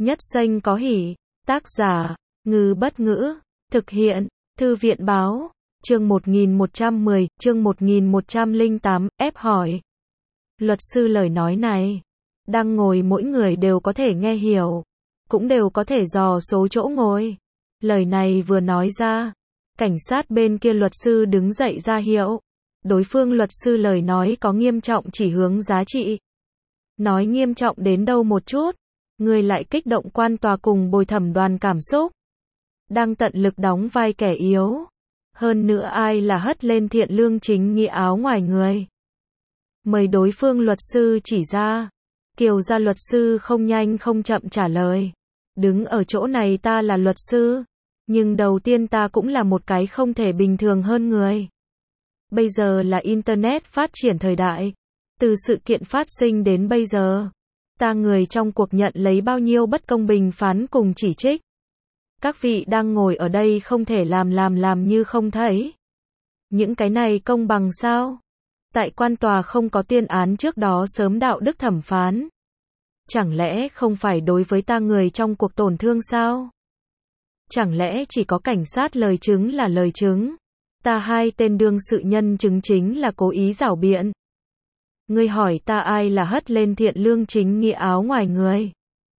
Nhất Xanh có hỉ. Tác giả, Ngư Bất Ngữ. Thực hiện, Thư viện Báo. Chương 1110, chương 1108, ép hỏi. Luật sư lời nói này, đang ngồi mỗi người đều có thể nghe hiểu, cũng đều có thể dò số chỗ ngồi. Lời này vừa nói ra, cảnh sát bên kia luật sư đứng dậy ra hiệu. Đối phương luật sư lời nói có nghiêm trọng chỉ hướng giá trị. Nói nghiêm trọng đến đâu một chút, người lại kích động quan tòa cùng bồi thẩm đoàn cảm xúc. Đang tận lực đóng vai kẻ yếu. Hơn nữa ai là hất lên thiện lương chính nghĩa áo ngoài người. Mời đối phương luật sư chỉ ra. Kiều gia luật sư không nhanh không chậm trả lời. Đứng ở chỗ này ta là luật sư. Nhưng đầu tiên ta cũng là một cái không thể bình thường hơn người. Bây giờ là Internet phát triển thời đại. Từ sự kiện phát sinh đến bây giờ, ta người trong cuộc nhận lấy bao nhiêu bất công bình phán cùng chỉ trích. Các vị đang ngồi ở đây không thể làm như không thấy. Những cái này công bằng sao? Tại quan tòa không có tuyên án trước đó sớm đạo đức thẩm phán. Chẳng lẽ không phải đối với ta người trong cuộc tổn thương sao? Chẳng lẽ chỉ có cảnh sát lời chứng là lời chứng? Ta hai tên đương sự nhân chứng chính là cố ý giảo biện. Ngươi hỏi ta ai là hất lên thiện lương chính nghĩa áo ngoài người?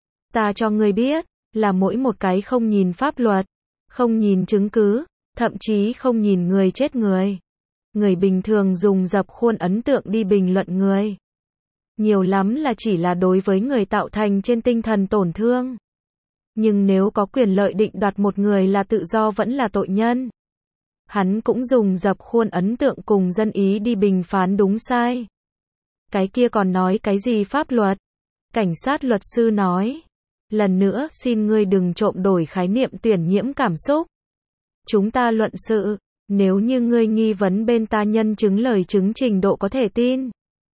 Ta cho ngươi biết, là mỗi một cái không nhìn pháp luật, không nhìn chứng cứ, thậm chí không nhìn người chết người. Người bình thường dùng dập khuôn ấn tượng đi bình luận người. Nhiều lắm là chỉ là đối với người tạo thành trên tinh thần tổn thương. Nhưng nếu có quyền lợi định đoạt một người là tự do vẫn là tội nhân. Hắn cũng dùng dập khuôn ấn tượng cùng dân ý đi bình phán đúng sai. Cái kia còn nói cái gì pháp luật? Cảnh sát luật sư nói. Lần nữa xin ngươi đừng trộm đổi khái niệm tuyển nhiễm cảm xúc. Chúng ta luận sự, nếu như ngươi nghi vấn bên ta nhân chứng lời chứng trình độ có thể tin.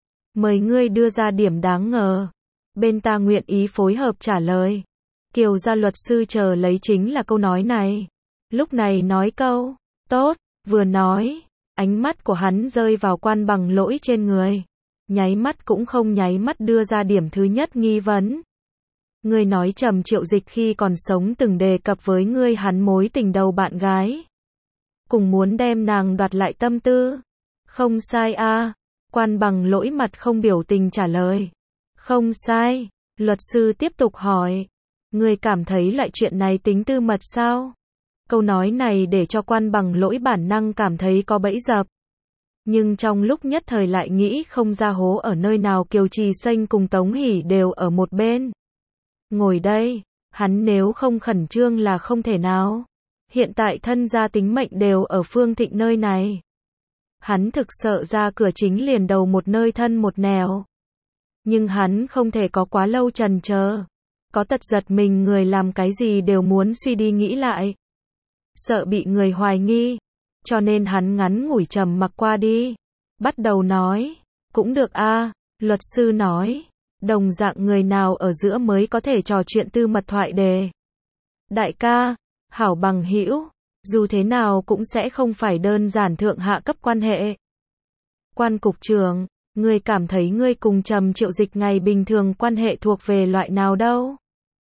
Mời ngươi đưa ra điểm đáng ngờ. Bên ta nguyện ý phối hợp trả lời. Kiều gia luật sư chờ lấy chính là câu nói này. Lúc này nói câu, tốt, vừa nói, ánh mắt của hắn rơi vào Quan Bằng Lỗi trên người. Nháy mắt cũng không nháy mắt đưa ra điểm thứ nhất nghi vấn. Ngươi nói Trầm Triệu Dịch khi còn sống từng đề cập với ngươi hắn mối tình đầu bạn gái. Cùng muốn đem nàng đoạt lại tâm tư. Không sai a. Quan Bằng Lỗi mặt không biểu tình trả lời. Không sai. Luật sư tiếp tục hỏi. Ngươi cảm thấy loại chuyện này tính tư mật sao? Câu nói này để cho Quan Bằng Lỗi bản năng cảm thấy có bẫy dập. Nhưng trong lúc nhất thời lại nghĩ không ra hố ở nơi nào. Kiều Trì Xanh cùng Tống Hỷ đều ở một bên. Ngồi đây, hắn nếu không khẩn trương là không thể nào. Hiện tại thân gia tính mệnh đều ở Phương Thịnh nơi này. Hắn thực sợ ra cửa chính liền đầu một nơi thân một nẻo. Nhưng hắn không thể có quá lâu chần chờ. Có tật giật mình người làm cái gì đều muốn suy đi nghĩ lại. Sợ bị người hoài nghi. Cho nên hắn ngắn ngủi trầm mặc qua đi. Bắt đầu nói. Cũng được a. Luật sư nói. Đồng dạng người nào ở giữa mới có thể trò chuyện tư mật thoại đề. Đại ca, hảo bằng hữu, dù thế nào cũng sẽ không phải đơn giản thượng hạ cấp quan hệ. Quan cục trưởng, ngươi cảm thấy ngươi cùng Trầm Triệu Dịch ngày bình thường quan hệ thuộc về loại nào đâu?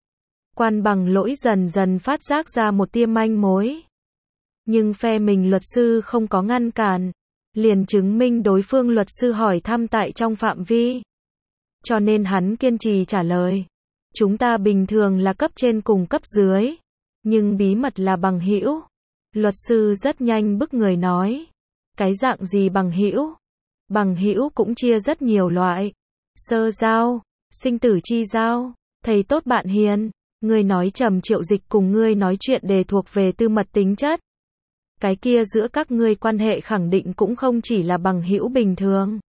Quan Bằng Lỗi dần dần phát giác ra một tia manh mối. Nhưng phe mình luật sư không có ngăn cản, liền chứng minh đối phương luật sư hỏi thăm tại trong phạm vi. Cho nên hắn kiên trì trả lời. Chúng ta bình thường là cấp trên cùng cấp dưới. Nhưng bí mật là bằng hữu. Luật sư rất nhanh bức người nói. Cái dạng gì bằng hữu? Bằng hữu cũng chia rất nhiều loại. Sơ giao, sinh tử chi giao, thầy tốt bạn hiền. Ngươi nói Trầm Triệu Dịch cùng ngươi nói chuyện đề thuộc về tư mật tính chất. Cái kia giữa các ngươi quan hệ khẳng định cũng không chỉ là bằng hữu bình thường.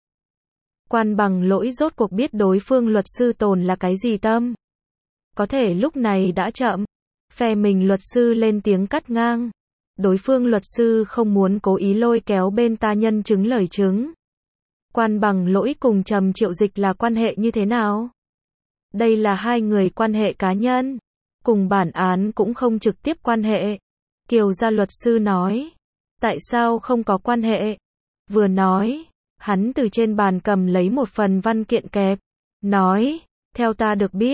Quan Bằng Lỗi rốt cuộc biết đối phương luật sư tồn là cái gì tâm. Có thể lúc này đã chậm. Phe mình luật sư lên tiếng cắt ngang. Đối phương luật sư không muốn cố ý lôi kéo bên ta nhân chứng lời chứng. Quan Bằng Lỗi cùng Trầm Triệu Dịch là quan hệ như thế nào? Đây là hai người quan hệ cá nhân. Cùng bản án cũng không trực tiếp quan hệ. Kiều gia luật sư nói. Tại sao không có quan hệ? Vừa nói. Hắn từ trên bàn cầm lấy một phần văn kiện kẹp. Nói, theo ta được biết,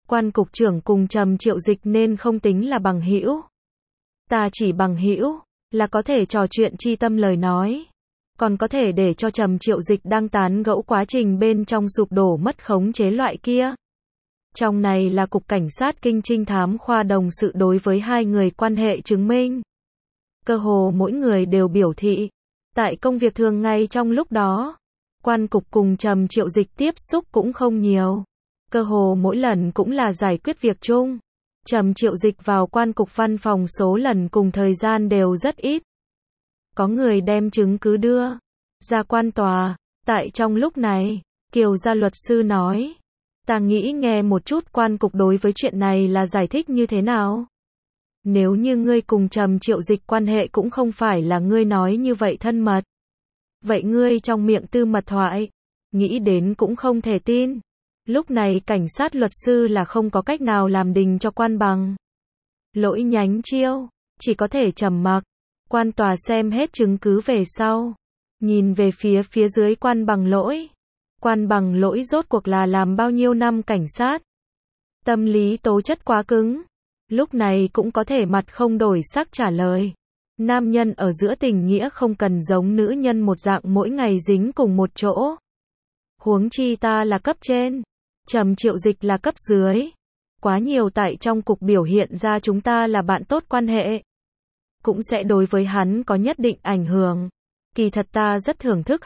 Quan cục trưởng cùng Trầm Triệu Dịch nên không tính là bằng hữu. Ta chỉ bằng hữu là có thể trò chuyện chi tâm lời nói, còn có thể để cho Trầm Triệu Dịch đang tán gẫu quá trình bên trong sụp đổ mất khống chế loại kia. Trong này là Cục Cảnh sát Kinh Trinh Thám khoa đồng sự đối với hai người quan hệ chứng minh. Cơ hồ mỗi người đều biểu thị, tại công việc thường ngày trong lúc đó, quan cục cùng Trầm Triệu Dịch tiếp xúc cũng không nhiều. Cơ hồ mỗi lần cũng là giải quyết việc chung. Trầm Triệu Dịch vào quan cục văn phòng số lần cùng thời gian đều rất ít. Có người đem chứng cứ đưa ra quan tòa. Tại trong lúc này, Kiều gia luật sư nói, ta nghĩ nghe một chút quan cục đối với chuyện này là giải thích như thế nào. Nếu như ngươi cùng Trầm Triệu Dịch quan hệ cũng không phải là ngươi nói như vậy thân mật. Vậy ngươi trong miệng tư mật thoại, nghĩ đến cũng không thể tin. Lúc này cảnh sát luật sư là không có cách nào làm đình cho quan bằng. Lỗi nhánh chiêu, chỉ có thể trầm mặc. Quan tòa xem hết chứng cứ về sau, nhìn về phía dưới quan bằng lỗi. Quan bằng lỗi rốt cuộc là làm bao nhiêu năm cảnh sát. Tâm lý tố chất quá cứng. Lúc này cũng có thể mặt không đổi sắc trả lời. Nam nhân ở giữa tình nghĩa không cần giống nữ nhân một dạng mỗi ngày dính cùng một chỗ. Huống chi ta là cấp trên, Trầm Triệu Dịch là cấp dưới. Quá nhiều tại trong cục biểu hiện ra chúng ta là bạn tốt quan hệ. Cũng sẽ đối với hắn có nhất định ảnh hưởng. Kỳ thật ta rất thưởng thức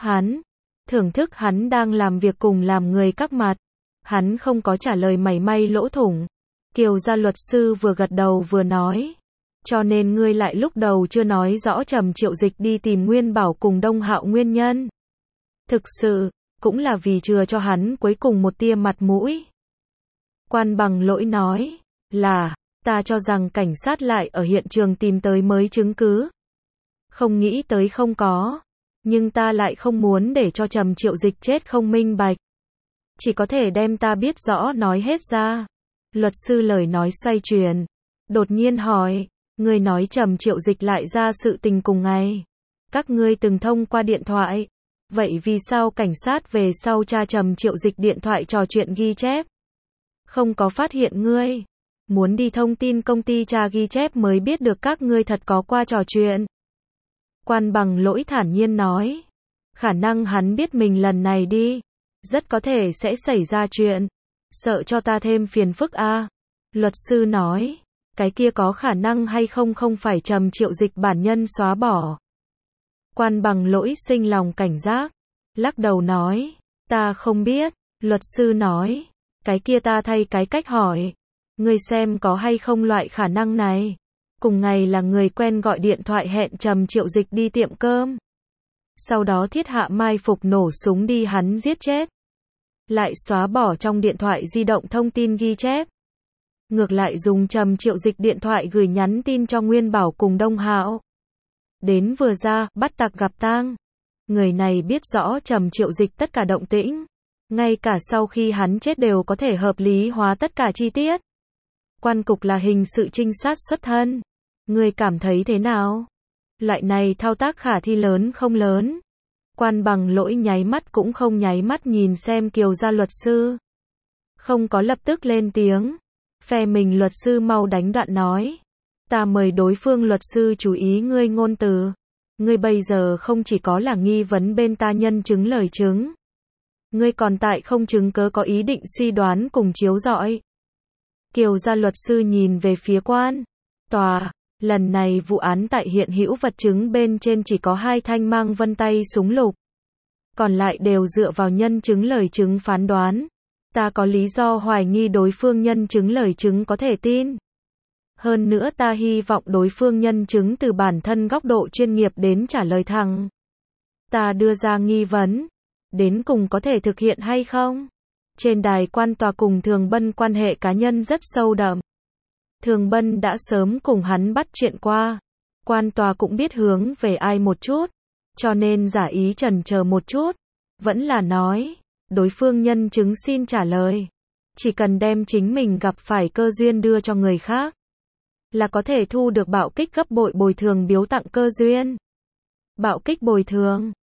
hắn đang làm việc cùng làm người các mặt. Hắn không có trả lời mảy may lỗ thủng. Kiều gia luật sư vừa gật đầu vừa nói. Cho nên ngươi lại lúc đầu chưa nói rõ Trầm Triệu Dịch đi tìm Nguyên Bảo cùng Đông Hạo nguyên nhân. Thực sự, cũng là vì chừa cho hắn cuối cùng một tia mặt mũi. Quan bằng lỗi nói, là, ta cho rằng cảnh sát lại ở hiện trường tìm tới mới chứng cứ. Không nghĩ tới không có. Nhưng ta lại không muốn để cho Trầm Triệu Dịch chết không minh bạch. Chỉ có thể đem ta biết rõ nói hết ra. Luật sư lời nói xoay chuyển. Đột nhiên hỏi, ngươi nói Trầm Triệu Dịch lại ra sự tình cùng ngày. Các ngươi từng thông qua điện thoại. Vậy vì sao cảnh sát về sau tra Trầm Triệu Dịch điện thoại trò chuyện ghi chép? Không có phát hiện ngươi. Muốn đi thông tin công ty tra ghi chép mới biết được các ngươi thật có qua trò chuyện. Quan bằng lỗi thản nhiên nói. Khả năng hắn biết mình lần này đi. Rất có thể sẽ xảy ra chuyện. Sợ cho ta thêm phiền phức a. Luật sư nói. Cái kia có khả năng hay không không phải Trầm Triệu Dịch bản nhân xóa bỏ. Quan bằng lỗi sinh lòng cảnh giác. Lắc đầu nói. Ta không biết. Luật sư nói. Cái kia ta thay cái cách hỏi. Ngươi xem có hay không loại khả năng này. Cùng ngày là người quen gọi điện thoại hẹn Trầm Triệu Dịch đi tiệm cơm. Sau đó thiết hạ mai phục nổ súng đi hắn giết chết. Lại xóa bỏ trong điện thoại di động thông tin ghi chép. Ngược lại dùng Trầm Triệu Dịch điện thoại gửi nhắn tin cho Nguyên Bảo cùng Đông Hạo. Đến vừa ra, bắt tặc gặp tang. Người này biết rõ Trầm Triệu Dịch tất cả động tĩnh. Ngay cả sau khi hắn chết đều có thể hợp lý hóa tất cả chi tiết. Quan cục là hình sự trinh sát xuất thân. Người cảm thấy thế nào? Loại này thao tác khả thi lớn không lớn? Quan bằng lỗi nháy mắt cũng không nháy mắt nhìn xem Kiều gia luật sư. Không có lập tức lên tiếng. Phe mình luật sư mau đánh đoạn nói. Ta mời đối phương luật sư chú ý ngươi ngôn từ. Ngươi bây giờ không chỉ có là nghi vấn bên ta nhân chứng lời chứng. Ngươi còn tại không chứng cớ có ý định suy đoán cùng chiếu rọi. Kiều gia luật sư nhìn về phía quan tòa. Lần này vụ án tại hiện hữu vật chứng bên trên chỉ có 2 thanh mang vân tay súng lục. Còn lại đều dựa vào nhân chứng lời chứng phán đoán. Ta có lý do hoài nghi đối phương nhân chứng lời chứng có thể tin. Hơn nữa ta hy vọng đối phương nhân chứng từ bản thân góc độ chuyên nghiệp đến trả lời thẳng. Ta đưa ra nghi vấn. Đến cùng có thể thực hiện hay không? Trên đài quan tòa cùng Thường Bân quan hệ cá nhân rất sâu đậm. Thường Bân đã sớm cùng hắn bắt chuyện qua. Quan tòa cũng biết hướng về ai một chút. Cho nên giả ý chần chờ một chút. Vẫn là nói. Đối phương nhân chứng xin trả lời. Chỉ cần đem chính mình gặp phải cơ duyên đưa cho người khác. Là có thể thu được bạo kích gấp bội bồi thường biếu tặng cơ duyên. Bạo kích bồi thường.